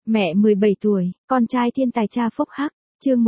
Mẹ 17 tuổi, con trai thiên tài cha phúc hắc, chương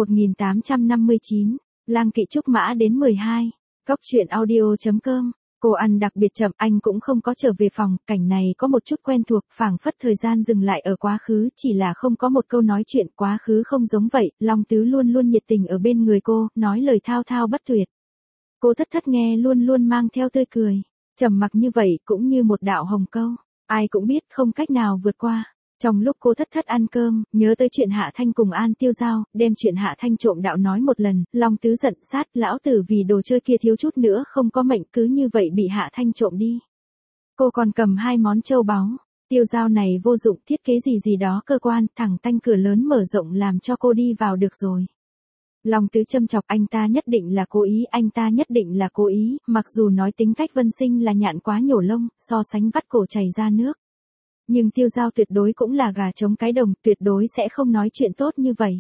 1859, lang kỵ trúc mã đến 12. Cóc truyện audio.com. Cô ăn đặc biệt chậm, anh cũng không có trở về phòng, cảnh này có một chút quen thuộc, phảng phất thời gian dừng lại ở quá khứ, chỉ là không có một câu nói chuyện, quá khứ không giống vậy, Long Tứ luôn luôn nhiệt tình ở bên người cô, nói lời thao thao bất tuyệt. Cô thất thất nghe luôn luôn mang theo tươi cười, trầm mặc như vậy cũng như một đạo hồng câu, ai cũng biết không cách nào vượt qua. Trong lúc cô thất thất ăn cơm, nhớ tới chuyện Hạ Thanh cùng An Tiêu Giao, đem chuyện Hạ Thanh trộm đạo nói một lần, Long Tứ giận sát, lão tử vì đồ chơi kia thiếu chút nữa không có mệnh, cứ như vậy bị Hạ Thanh trộm đi. Cô còn cầm 2 món châu báu, Tiêu Giao này vô dụng, thiết kế gì đó cơ quan, thẳng tanh cửa lớn mở rộng làm cho cô đi vào được rồi. Long Tứ châm chọc, anh ta nhất định là cố ý, anh ta nhất định là cố ý, mặc dù nói tính cách Vân Sinh là nhạn quá nhổ lông, so sánh vắt cổ chảy ra nước. Nhưng Tiêu Giao tuyệt đối cũng là gà trống cái đồng, tuyệt đối sẽ không nói chuyện tốt như vậy.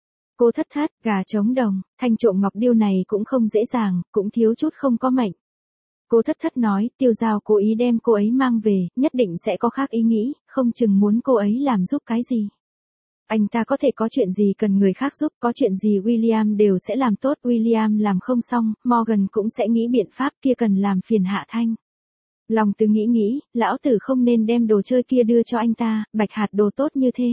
Cô thất thất, gà trống đồng, Thanh trộm ngọc điêu này cũng không dễ dàng, cũng thiếu chút không có mệnh. Cô thất thất nói, Tiêu Giao cố ý đem cô ấy mang về, nhất định sẽ có khác ý nghĩ, không chừng muốn cô ấy làm giúp cái gì. Anh ta có thể có chuyện gì cần người khác giúp, có chuyện gì William đều sẽ làm tốt, William làm không xong, Morgan cũng sẽ nghĩ biện pháp, kia cần làm phiền Hạ Thanh. Long Tứ nghĩ, lão tử không nên đem đồ chơi kia đưa cho anh ta, bạch hạt đồ tốt như thế.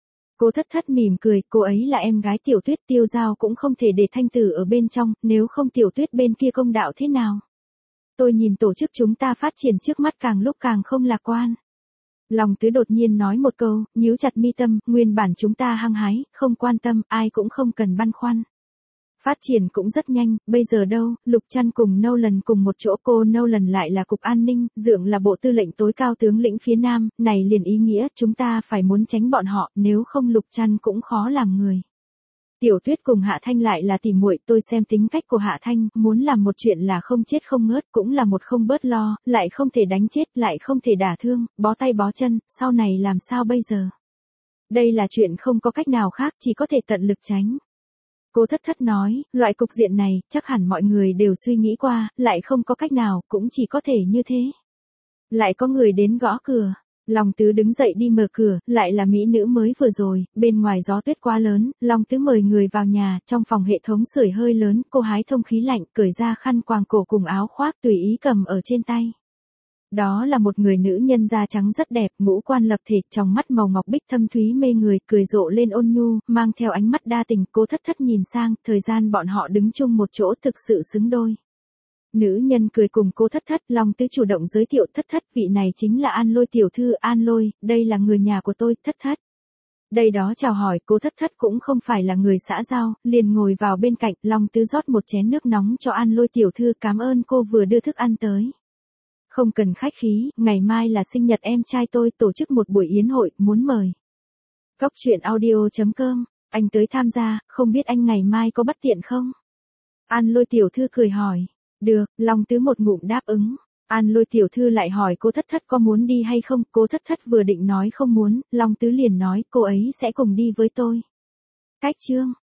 Cô thất thất mỉm cười, cô ấy là em gái Tiểu Tuyết, Tiêu Giao cũng không thể để Thanh Tử ở bên trong, nếu không Tiểu Tuyết bên kia công đạo thế nào. Tôi nhìn tổ chức chúng ta phát triển trước mắt càng lúc càng không lạc quan. Long Tứ đột nhiên nói một câu, nhíu chặt mi tâm, nguyên bản chúng ta hăng hái, không quan tâm, ai cũng không cần băn khoăn. Phát triển cũng rất nhanh, bây giờ đâu, Lục Trăn cùng Nolan cùng một chỗ, cô Nolan lại là cục an ninh, Dượng là bộ tư lệnh tối cao tướng lĩnh phía Nam, này liền ý nghĩa chúng ta phải muốn tránh bọn họ, nếu không Lục Trăn cũng khó làm người. Tiểu Tuyết cùng Hạ Thanh lại là tỉ muội, tôi xem tính cách của Hạ Thanh, muốn làm một chuyện là không chết không ngớt, cũng là một không bớt lo, lại không thể đánh chết, lại không thể đả thương, bó tay bó chân, sau này làm sao bây giờ? Đây là chuyện không có cách nào khác, chỉ có thể tận lực tránh. Cô thất thất nói, loại cục diện này, chắc hẳn mọi người đều suy nghĩ qua, lại không có cách nào, cũng chỉ có thể như thế. Lại có người đến gõ cửa. Long Tứ đứng dậy đi mở cửa, lại là mỹ nữ mới vừa rồi, bên ngoài gió tuyết quá lớn, Long Tứ mời người vào nhà, trong phòng hệ thống sưởi hơi lớn, cô hái thông khí lạnh, cởi ra khăn quàng cổ cùng áo khoác tùy ý cầm ở trên tay. Đó là một người nữ nhân da trắng rất đẹp, ngũ quan lập thể, trong mắt màu ngọc bích thâm thúy mê người, cười rộ lên ôn nhu, mang theo ánh mắt đa tình, cô thất thất nhìn sang, thời gian bọn họ đứng chung một chỗ thực sự xứng đôi. Nữ nhân cười cùng cô thất thất, Long Tứ chủ động giới thiệu thất thất, vị này chính là An Lôi tiểu thư, An Lôi, đây là người nhà của tôi, thất thất. Đây đó chào hỏi, cô thất thất cũng không phải là người xã giao, liền ngồi vào bên cạnh, Long Tứ rót một chén nước nóng cho An Lôi tiểu thư, cảm ơn cô vừa đưa thức ăn tới. Không cần khách khí, ngày mai là sinh nhật em trai tôi, tổ chức một buổi yến hội, muốn mời. Cóc truyện audio.com, anh tới tham gia, không biết anh ngày mai có bất tiện không? An Lôi tiểu thư cười hỏi. Được, Long Tứ một ngụm đáp ứng. An Lôi tiểu thư lại hỏi cô thất thất có muốn đi hay không, cô thất thất vừa định nói không muốn, Long Tứ liền nói cô ấy sẽ cùng đi với tôi. Cách chương.